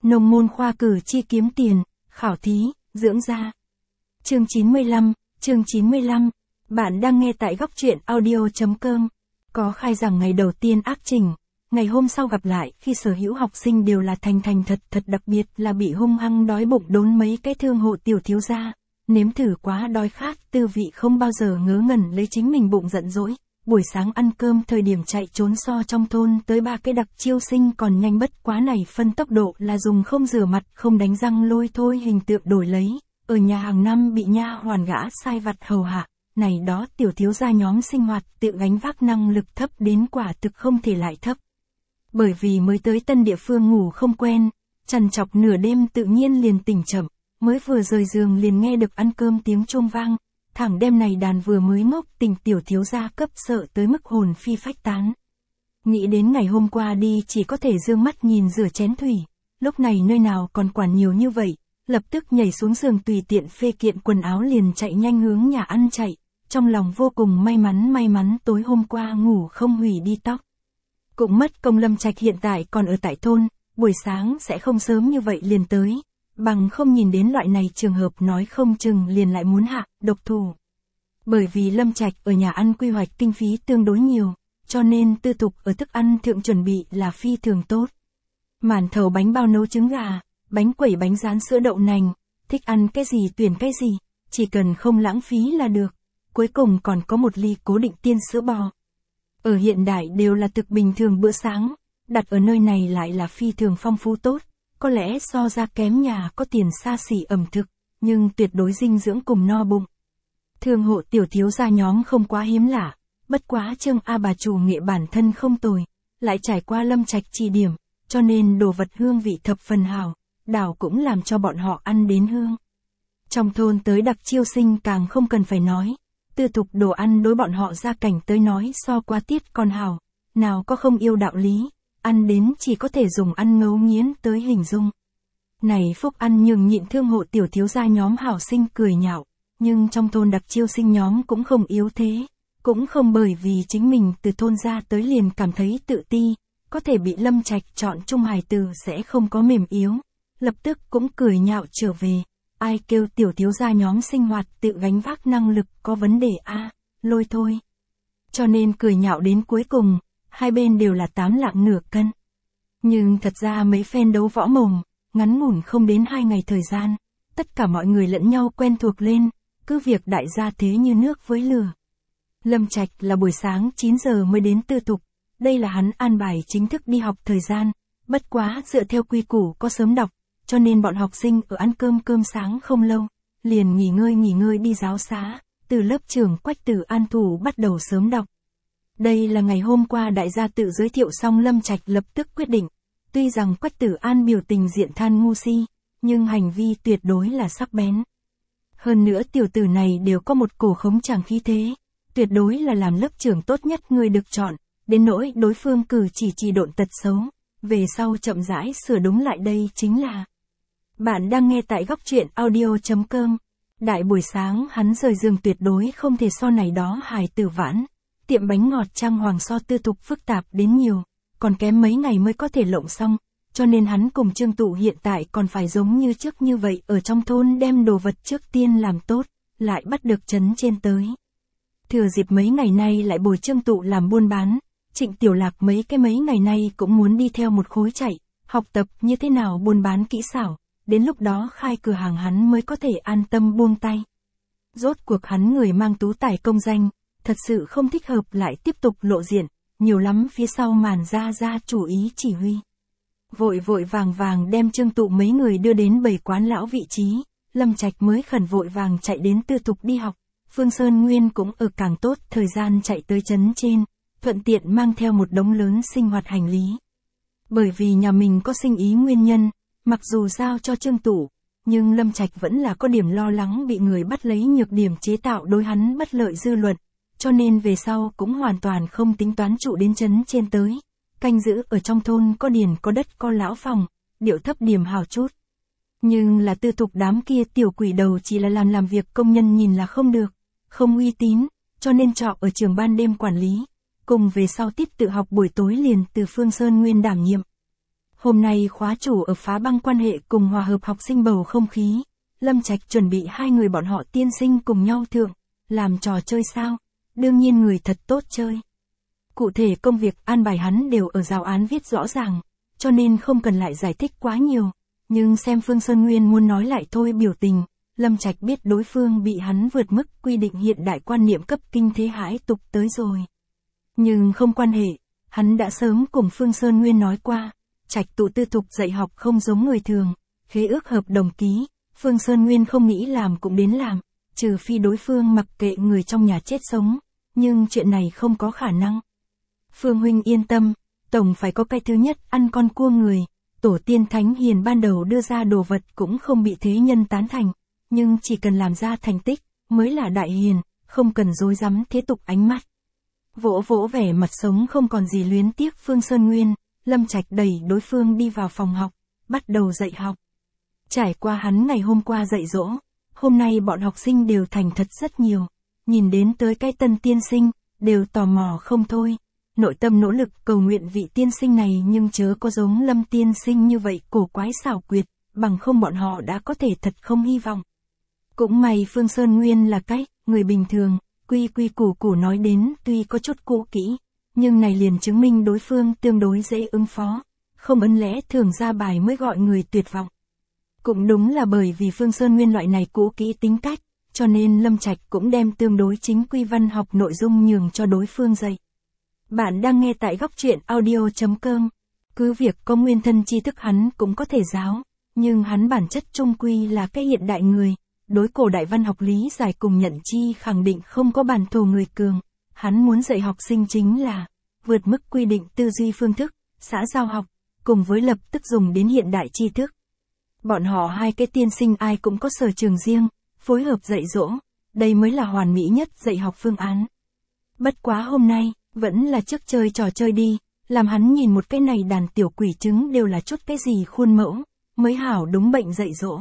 Nông môn khoa cử chi kiếm tiền, khảo thí, dưỡng da. Chương 95, bạn đang nghe tại góc truyện audio.com. Có khai giảng ngày đầu tiên áp trình, ngày hôm sau gặp lại khi sở hữu học sinh đều là thành thật đặc biệt là bị hung hăng đói bụng đốn mấy cái thương hộ tiểu thiếu gia. Nếm thử quá đói khát, tư vị không bao giờ ngớ ngẩn lấy chính mình bụng giận dỗi. Buổi sáng ăn cơm thời điểm chạy trốn so trong thôn tới 3 cái đặc chiêu sinh còn nhanh bất quá này phân tốc độ là dùng không rửa mặt không đánh răng lôi thôi hình tượng đổi lấy. Ở nhà hàng năm bị nha hoàn gã sai vặt hầu hạ, này đó tiểu thiếu gia nhóm sinh hoạt tự gánh vác năng lực thấp đến quả thực không thể lại thấp. Bởi vì mới tới tân địa phương ngủ không quen, trằn trọc nửa đêm tự nhiên liền tỉnh chậm, mới vừa rời giường liền nghe được ăn cơm tiếng chuông vang. Thẳng đêm này đàn vừa mới ngốc tỉnh tiểu thiếu gia cấp sợ tới mức hồn phi phách tán. Nghĩ đến ngày hôm qua đi chỉ có thể dương mắt nhìn rửa chén thủy, lúc này nơi nào còn quản nhiều như vậy, lập tức nhảy xuống giường tùy tiện phê kiện quần áo liền chạy nhanh hướng nhà ăn chạy, trong lòng vô cùng may mắn tối hôm qua ngủ không hủy đi tóc. Cũng mất công Lâm Trạch hiện tại còn ở tại thôn, buổi sáng sẽ không sớm như vậy liền tới. Bằng không nhìn đến loại này trường hợp nói không chừng liền lại muốn hạ, độc thủ. Bởi vì Lâm Trạch ở nhà ăn quy hoạch kinh phí tương đối nhiều, cho nên tư thục ở thức ăn thượng chuẩn bị là phi thường tốt. Màn thầu bánh bao nấu trứng gà, bánh quẩy bánh rán sữa đậu nành, thích ăn cái gì tuyển cái gì, chỉ cần không lãng phí là được. Cuối cùng còn có một ly cố định tiên sữa bò. Ở hiện đại đều là thực bình thường bữa sáng, đặt ở nơi này lại là phi thường phong phú tốt. Có lẽ so ra kém nhà có tiền xa xỉ ẩm thực, nhưng tuyệt đối dinh dưỡng cùng no bụng. Thương hộ tiểu thiếu gia nhóm không quá hiếm lạ, bất quá Trương A bà chủ nghệ bản thân không tồi, lại trải qua Lâm Trạch chỉ điểm, cho nên đồ vật hương vị thập phần hảo, đảo cũng làm cho bọn họ ăn đến hương. Trong thôn tới đặc chiêu sinh càng không cần phải nói, tư thục đồ ăn đối bọn họ gia cảnh tới nói so qua tiết còn hảo, nào có không yêu đạo lý. Ăn đến chỉ có thể dùng ăn ngấu nghiến tới hình dung. Này phúc ăn nhường nhịn thương hộ tiểu thiếu gia nhóm hảo sinh cười nhạo, nhưng trong thôn đặc chiêu sinh nhóm cũng không yếu thế, cũng không bởi vì chính mình từ thôn ra tới liền cảm thấy tự ti, có thể bị Lâm Trạch chọn chung hài từ sẽ không có mềm yếu, lập tức cũng cười nhạo trở về, ai kêu tiểu thiếu gia nhóm sinh hoạt tự gánh vác năng lực có vấn đề a, lôi thôi. Cho nên cười nhạo đến cuối cùng. Hai bên đều là 8 lạng nửa cân. Nhưng thật ra mấy phen đấu võ mồm, ngắn ngủn không đến 2 ngày thời gian, tất cả mọi người lẫn nhau quen thuộc lên, cứ việc đại gia thế như nước với lửa. Lâm Trạch là buổi sáng 9 giờ mới đến tư thục, đây là hắn an bài chính thức đi học thời gian, bất quá dựa theo quy củ có sớm đọc, cho nên bọn học sinh ở ăn cơm sáng không lâu, liền nghỉ ngơi đi giáo xá, từ lớp trưởng Quách Tử An thủ bắt đầu sớm đọc. Đây là ngày hôm qua đại gia tự giới thiệu xong Lâm Trạch lập tức quyết định, tuy rằng Quách Tử An biểu tình diện than ngu si, nhưng hành vi tuyệt đối là sắc bén. Hơn nữa tiểu tử này đều có một cổ khống chàng khí thế, tuyệt đối là làm lớp trưởng tốt nhất người được chọn, đến nỗi đối phương cử chỉ độn tật xấu, về sau chậm rãi sửa đúng lại đây chính là. Bạn đang nghe tại góc truyện audio.com, đại buổi sáng hắn rời giường tuyệt đối không thể so này đó hài tử vãn. Tiệm bánh ngọt trang hoàng so tư thục phức tạp đến nhiều, còn kém mấy ngày mới có thể lộng xong, cho nên hắn cùng Trương Tụ hiện tại còn phải giống như trước như vậy ở trong thôn đem đồ vật trước tiên làm tốt, lại bắt được trấn trên tới. Thừa dịp mấy ngày nay lại bồi Trương Tụ làm buôn bán, Trịnh Tiểu Lạc mấy ngày nay cũng muốn đi theo một khối chạy, học tập như thế nào buôn bán kỹ xảo, đến lúc đó khai cửa hàng hắn mới có thể an tâm buông tay. Rốt cuộc hắn người mang tú tài công danh. Thật sự không thích hợp lại tiếp tục lộ diện, nhiều lắm phía sau màn ra chủ ý chỉ huy. Vội vàng đem Trương Tụ mấy người đưa đến bầy quán lão vị trí, Lâm Trạch mới khẩn vội vàng chạy đến tư thục đi học, Phương Sơn Nguyên cũng ở càng tốt thời gian chạy tới trấn trên, thuận tiện mang theo một đống lớn sinh hoạt hành lý. Bởi vì nhà mình có sinh ý nguyên nhân, mặc dù giao cho Trương Tụ, nhưng Lâm Trạch vẫn là có điểm lo lắng bị người bắt lấy nhược điểm chế tạo đối hắn bất lợi dư luận. Cho nên về sau cũng hoàn toàn không tính toán trụ đến trấn trên tới, canh giữ ở trong thôn có điền có đất có lão phòng, điệu thấp điểm hào chút. Nhưng là tư thục đám kia tiểu quỷ đầu chỉ là làm việc công nhân nhìn là không được, không uy tín, cho nên trọ ở trường ban đêm quản lý, cùng về sau tiết tự học buổi tối liền từ Phương Sơn Nguyên đảm nhiệm. Hôm nay khóa chủ ở phá băng quan hệ cùng hòa hợp học sinh bầu không khí. Lâm Trạch chuẩn bị hai người bọn họ tiên sinh cùng nhau thượng, làm trò chơi sao? Đương nhiên người thật tốt chơi. Cụ thể công việc an bài hắn đều ở giáo án viết rõ ràng, cho nên không cần lại giải thích quá nhiều. Nhưng xem Phương Sơn Nguyên muốn nói lại thôi biểu tình, Lâm Trạch biết đối phương bị hắn vượt mức quy định hiện đại quan niệm cấp kinh thế hãi tục tới rồi. Nhưng không quan hệ, hắn đã sớm cùng Phương Sơn Nguyên nói qua, Trạch tụ tư thục dạy học không giống người thường, khế ước hợp đồng ký, Phương Sơn Nguyên không nghĩ làm cũng đến làm, trừ phi đối phương mặc kệ người trong nhà chết sống, nhưng chuyện này không có khả năng. Phương huynh yên tâm, tổng phải có cái thứ nhất ăn con cua người, tổ tiên thánh hiền ban đầu đưa ra đồ vật cũng không bị thế nhân tán thành, nhưng chỉ cần làm ra thành tích, mới là đại hiền, không cần dối rắm thế tục ánh mắt. Vỗ vỗ vẻ mặt sống không còn gì luyến tiếc Phương Sơn Nguyên, Lâm Trạch đẩy đối phương đi vào phòng học, bắt đầu dạy học. Trải qua hắn ngày hôm qua dạy dỗ, hôm nay bọn học sinh đều thành thật rất nhiều, nhìn đến tới cái tân tiên sinh, đều tò mò không thôi. Nội tâm nỗ lực cầu nguyện vị tiên sinh này nhưng chớ có giống Lâm tiên sinh như vậy cổ quái xảo quyệt, bằng không bọn họ đã có thể thật không hy vọng. Cũng may Phương Sơn Nguyên là cái người bình thường, quy quy củ củ nói đến tuy có chút cũ kỹ, nhưng này liền chứng minh đối phương tương đối dễ ứng phó, không ấn lẽ thường ra bài mới gọi người tuyệt vọng. Cũng đúng là bởi vì Phương Sơn Nguyên loại này cũ kỹ tính cách, cho nên Lâm Trạch cũng đem tương đối chính quy văn học nội dung nhường cho đối phương dạy. Bạn đang nghe tại góc truyện audio.com. Cứ việc có nguyên thân tri thức hắn cũng có thể giáo, nhưng hắn bản chất trung quy là cái hiện đại người, đối cổ đại văn học lý giải cùng nhận chi khẳng định không có bản thổ người cường. Hắn muốn dạy học sinh chính là vượt mức quy định tư duy phương thức, xã giao học, cùng với lập tức dùng đến hiện đại tri thức. Bọn họ hai cái tiên sinh ai cũng có sở trường riêng, phối hợp dạy dỗ, đây mới là hoàn mỹ nhất dạy học phương án. Bất quá hôm nay, vẫn là trước chơi trò chơi đi, làm hắn nhìn một cái này đàn tiểu quỷ trứng đều là chút cái gì khuôn mẫu, mới hảo đúng bệnh dạy dỗ.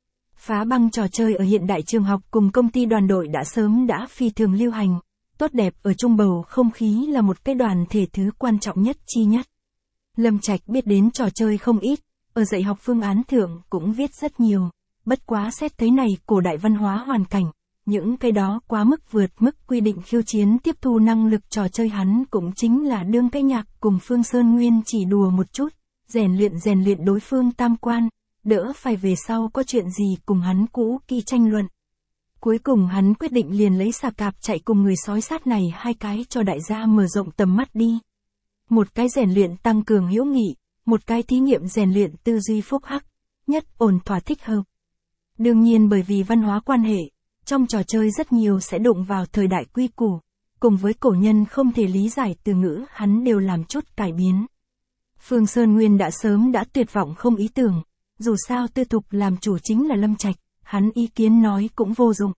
Phá băng trò chơi ở hiện đại trường học cùng công ty đoàn đội đã sớm đã phi thường lưu hành, tốt đẹp ở trung bầu không khí là một cái đoàn thể thứ quan trọng nhất chi nhất. Lâm Trạch biết đến trò chơi không ít, ở dạy học phương án thượng cũng viết rất nhiều, bất quá xét thấy này cổ đại văn hóa hoàn cảnh, những cái đó quá mức vượt mức quy định khiêu chiến tiếp thu năng lực trò chơi hắn cũng chính là đương cái nhạc cùng Phương Sơn Nguyên chỉ đùa một chút, rèn luyện đối phương tam quan, đỡ phải về sau có chuyện gì cùng hắn cũ kỹ tranh luận. Cuối cùng hắn quyết định liền lấy xà cạp chạy cùng người sói sát này hai cái cho đại gia mở rộng tầm mắt đi. Một cái rèn luyện tăng cường hữu nghị, một cái thí nghiệm rèn luyện tư duy phúc hắc, nhất ổn thỏa thích hợp. Đương nhiên bởi vì văn hóa quan hệ, trong trò chơi rất nhiều sẽ đụng vào thời đại quy củ, cùng với cổ nhân không thể lý giải từ ngữ hắn đều làm chút cải biến. Phương Sơn Nguyên đã sớm đã tuyệt vọng không ý tưởng, dù sao tư thục làm chủ chính là Lâm Trạch, hắn ý kiến nói cũng vô dụng.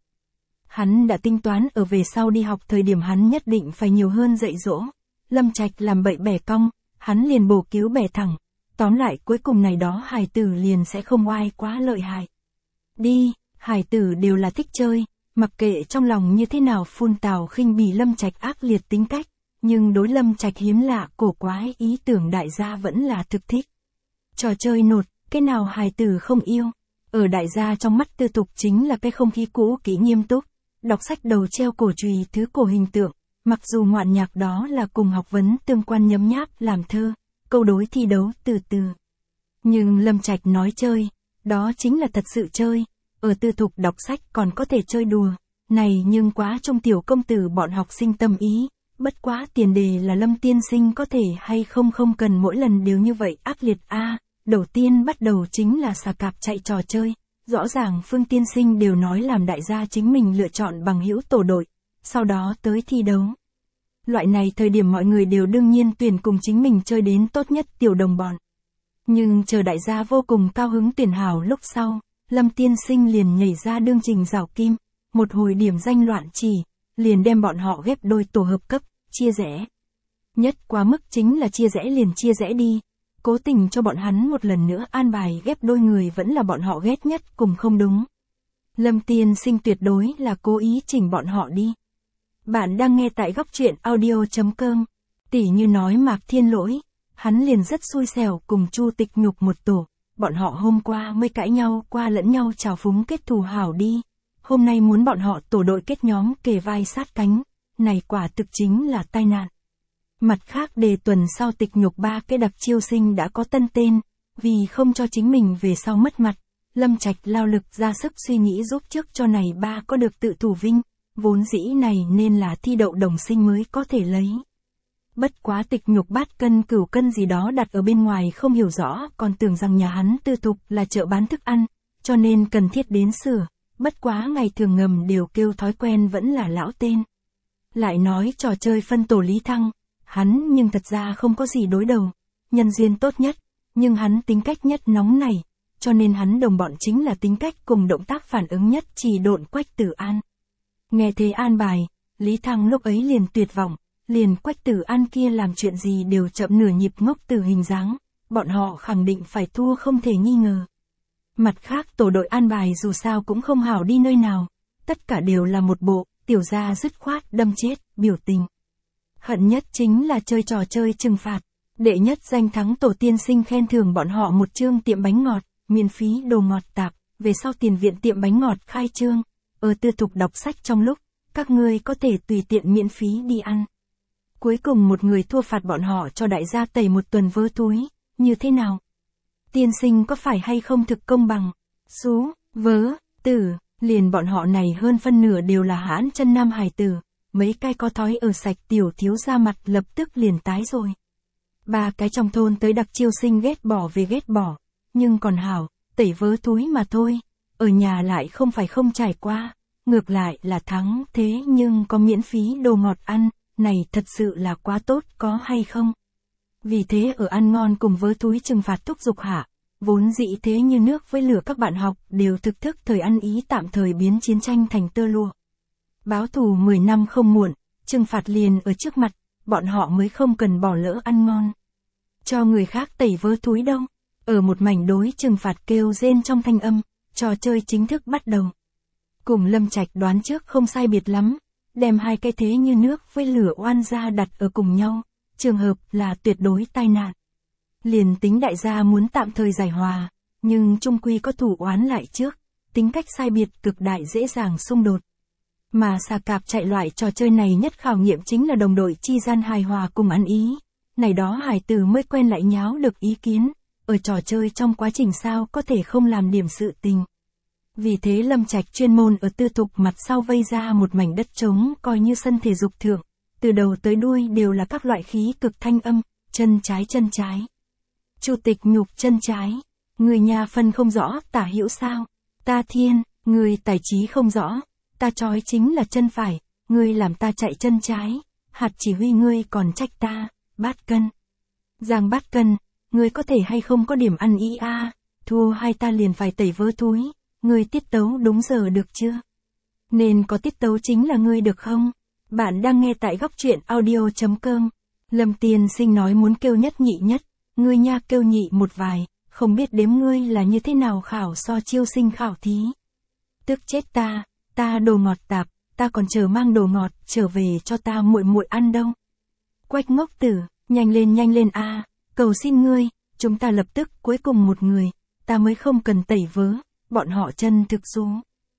Hắn đã tính toán ở về sau đi học thời điểm hắn nhất định phải nhiều hơn dạy dỗ. Lâm Trạch làm bậy bẻ cong, hắn liền bổ cứu bẻ thẳng. Tóm lại cuối cùng này đó hài tử liền sẽ không oai quá lợi hại. Đi, hài tử đều là thích chơi, mặc kệ trong lòng như thế nào phun tào khinh bỉ Lâm Trạch ác liệt tính cách, nhưng đối Lâm Trạch hiếm lạ cổ quái ý tưởng đại gia vẫn là thực thích. Trò chơi nột, cái nào hài tử không yêu, ở đại gia trong mắt tư tục chính là cái không khí cũ kỹ nghiêm túc, đọc sách đầu treo cổ chùy thứ cổ hình tượng, mặc dù ngoạn nhạc đó là cùng học vấn tương quan nhấm nháp làm thơ, câu đối thi đấu từ từ. Nhưng Lâm Trạch nói chơi, đó chính là thật sự chơi, ở tư thục đọc sách còn có thể chơi đùa, này nhưng quá trung tiểu công tử bọn học sinh tâm ý, bất quá tiền đề là Lâm tiên sinh có thể hay không cần mỗi lần đều như vậy ác liệt a. Đầu tiên bắt đầu chính là xà cạp chạy trò chơi, rõ ràng Phương tiên sinh đều nói làm đại gia chính mình lựa chọn bằng hữu tổ đội, sau đó tới thi đấu. Loại này thời điểm mọi người đều đương nhiên tuyển cùng chính mình chơi đến tốt nhất tiểu đồng bọn. Nhưng chờ đại gia vô cùng cao hứng tuyển hảo lúc sau, Lâm tiên sinh liền nhảy ra đương trình rào kim, một hồi điểm danh loạn chỉ, liền đem bọn họ ghép đôi tổ hợp cấp, chia rẽ. Nhất quá mức chính là chia rẽ liền chia rẽ đi, cố tình cho bọn hắn một lần nữa an bài ghép đôi người vẫn là bọn họ ghét nhất cùng không đúng. Lâm tiên sinh tuyệt đối là cố ý chỉnh bọn họ đi. Bạn đang nghe tại góc truyện audio.com. Tỉ như nói Mạc Thiên Lỗi, hắn liền rất xui xẻo cùng Chu Tịch Nhục một tổ, bọn họ hôm qua mới cãi nhau qua lẫn nhau trào phúng kết thù hảo đi, hôm nay muốn bọn họ tổ đội kết nhóm kề vai sát cánh, này quả thực chính là tai nạn. Mặt khác đề tuần sau Tịch Nhục ba cái đặc chiêu sinh đã có tân tên, vì không cho chính mình về sau mất mặt, Lâm Trạch lao lực ra sức suy nghĩ giúp trước cho này ba có được tự thủ vinh, vốn dĩ này nên là thi đậu đồng sinh mới có thể lấy. Bất quá Tịch Nhục bát cân cửu cân gì đó đặt ở bên ngoài không hiểu rõ, còn tưởng rằng nhà hắn Tư Thục là chợ bán thức ăn, cho nên cần thiết đến sửa, bất quá ngày thường ngầm đều kêu thói quen vẫn là lão tên. Lại nói trò chơi phân tổ Lý Thăng, hắn nhưng thật ra không có gì đối đầu, nhân duyên tốt nhất, nhưng hắn tính cách nhất nóng này, cho nên hắn đồng bọn chính là tính cách cùng động tác phản ứng nhất chỉ độn Quách Tử An. Nghe thế an bài, Lý Thăng lúc ấy liền tuyệt vọng, liền Quách Tử An kia làm chuyện gì đều chậm nửa nhịp ngốc tử hình dáng, bọn họ khẳng định phải thua không thể nghi ngờ. Mặt khác tổ đội an bài dù sao cũng không hảo đi nơi nào, tất cả đều là một bộ, tiểu gia dứt khoát đâm chết, biểu tình. Hận nhất chính là chơi trò chơi trừng phạt, đệ nhất danh thắng tổ tiên sinh khen thưởng bọn họ một chương tiệm bánh ngọt, miễn phí đồ ngọt tạp, về sau tiền viện tiệm bánh ngọt khai trương, ở Tư Thục đọc sách trong lúc, các ngươi có thể tùy tiện miễn phí đi ăn. Cuối cùng một người thua phạt bọn họ cho đại gia tẩy một tuần vớ túi, như thế nào? Tiên sinh có phải hay không thực công bằng? Xú, vớ, tử, liền bọn họ này hơn phân nửa đều là hãn chân nam hài tử, mấy cái có thói ở sạch tiểu thiếu ra mặt lập tức liền tái rồi. Ba cái trong thôn tới đặc chiêu sinh ghét bỏ về ghét bỏ, nhưng còn hảo, tẩy vớ túi mà thôi, ở nhà lại không phải không trải qua, ngược lại là thắng thế nhưng có miễn phí đồ ngọt ăn, này thật sự là quá tốt có hay không? Vì thế ở ăn ngon cùng vớ túi trừng phạt thúc giục hạ, vốn dĩ thế như nước với lửa các bạn học đều thực thức thời ăn ý tạm thời biến chiến tranh thành tơ lụa. Báo thù 10 năm không muộn, trừng phạt liền ở trước mặt, bọn họ mới không cần bỏ lỡ ăn ngon. Cho người khác tẩy vớ túi đâu, ở một mảnh đối trừng phạt kêu rên trong thanh âm, trò chơi chính thức bắt đầu. Cùng Lâm Trạch đoán trước không sai biệt lắm, đem hai cái thế như nước với lửa oan gia đặt ở cùng nhau, trường hợp là tuyệt đối tai nạn. Liền tính đại gia muốn tạm thời giải hòa, nhưng chung quy có thủ oán lại trước, tính cách sai biệt cực đại dễ dàng xung đột. Mà xà cạp chạy loại trò chơi này nhất khảo nghiệm chính là đồng đội chi gian hài hòa cùng ăn ý. Này đó hài tử mới quen lại nháo được ý kiến, ở trò chơi trong quá trình sao có thể không làm điểm sự tình. Vì thế Lâm Trạch chuyên môn ở Tư Thục mặt sau vây ra một mảnh đất trống coi như sân thể dục thượng, từ đầu tới đuôi đều là các loại khí cực thanh âm, chân trái. Chu Tịch Nhục chân trái, người nhà phân không rõ, tả hữu sao, ta thiên, người tài trí không rõ, ta trói chính là chân phải, ngươi làm ta chạy chân trái, hạt chỉ huy ngươi còn trách ta, bát cân. Giang bát cân, ngươi có thể hay không có điểm ăn ý a, thua hai ta liền phải tẩy vớ túi, ngươi tiết tấu đúng giờ được chưa? Nên có tiết tấu chính là ngươi được không? Bạn đang nghe tại góc truyện audio.com. Lâm Tiên Sinh nói muốn kêu nhất nhị nhất, ngươi nha kêu nhị một vài, không biết đếm ngươi là như thế nào khảo so chiêu sinh khảo thí. Tức chết ta đồ ngọt tạp, ta còn chờ mang đồ ngọt trở về cho ta muội muội ăn đâu. Quách ngốc tử, nhanh lên a, cầu xin ngươi, chúng ta lập tức cuối cùng một người, ta mới không cần tẩy vớ, bọn họ chân thực số.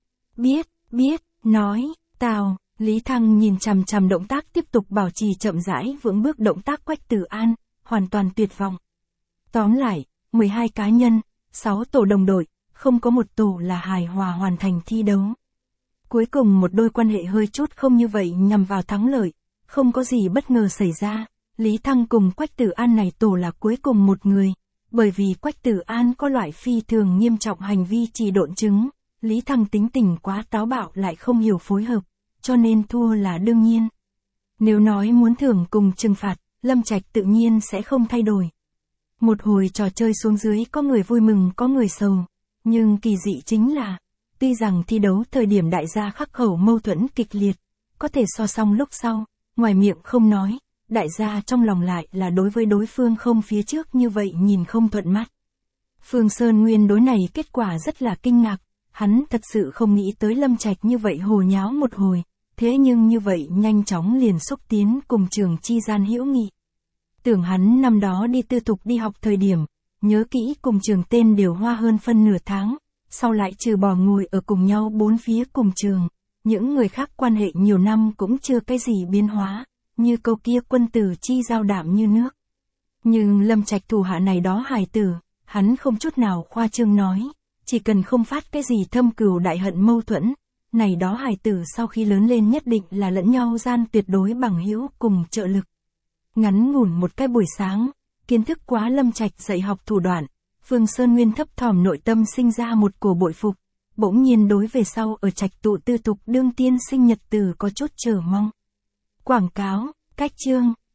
Biết, nói, tào, Lý Thăng nhìn chằm chằm động tác tiếp tục bảo trì chậm rãi vững bước động tác Quách Tử An, hoàn toàn tuyệt vọng. Tóm lại, 12 cá nhân, 6 tổ đồng đội, không có một tổ là hài hòa hoàn thành thi đấu. Cuối cùng một đôi quan hệ hơi chút không như vậy nhằm vào thắng lợi, không có gì bất ngờ xảy ra, Lý Thăng cùng Quách Tử An này tổ là cuối cùng một người, bởi vì Quách Tử An có loại phi thường nghiêm trọng hành vi trì độn chứng, Lý Thăng tính tình quá táo bạo lại không hiểu phối hợp, cho nên thua là đương nhiên. Nếu nói muốn thưởng cùng trừng phạt, Lâm Trạch tự nhiên sẽ không thay đổi. Một hồi trò chơi xuống dưới có người vui mừng có người sầu, nhưng kỳ dị chính là, tuy rằng thi đấu thời điểm đại gia khắc khẩu mâu thuẫn kịch liệt, có thể so song lúc sau, ngoài miệng không nói, đại gia trong lòng lại là đối với đối phương không phía trước như vậy nhìn không thuận mắt. Phương Sơn Nguyên đối này kết quả rất là kinh ngạc, hắn thật sự không nghĩ tới Lâm Trạch như vậy hồ nháo một hồi, thế nhưng như vậy nhanh chóng liền xúc tiến cùng trường chi gian hữu nghị. Tưởng hắn năm đó đi tư thục đi học thời điểm, nhớ kỹ cùng trường tên đều hoa hơn phân nửa tháng, sau lại trừ bỏ ngồi ở cùng nhau bốn phía cùng trường, những người khác quan hệ nhiều năm cũng chưa cái gì biến hóa, như câu kia quân tử chi giao đảm như nước. Nhưng Lâm Trạch thủ hạ này đó hài tử, hắn không chút nào khoa trương nói, chỉ cần không phát cái gì thâm cừu đại hận mâu thuẫn, này đó hài tử sau khi lớn lên nhất định là lẫn nhau gian tuyệt đối bằng hữu cùng trợ lực. Ngắn ngủn một cái buổi sáng, kiến thức quá Lâm Trạch dạy học thủ đoạn, Phương Sơn Nguyên thấp thỏm nội tâm sinh ra một cổ bội phục, bỗng nhiên đối về sau ở Trạch tụ tư tục đương tiên sinh nhật từ có chút chờ mong. Quảng cáo, cách chương,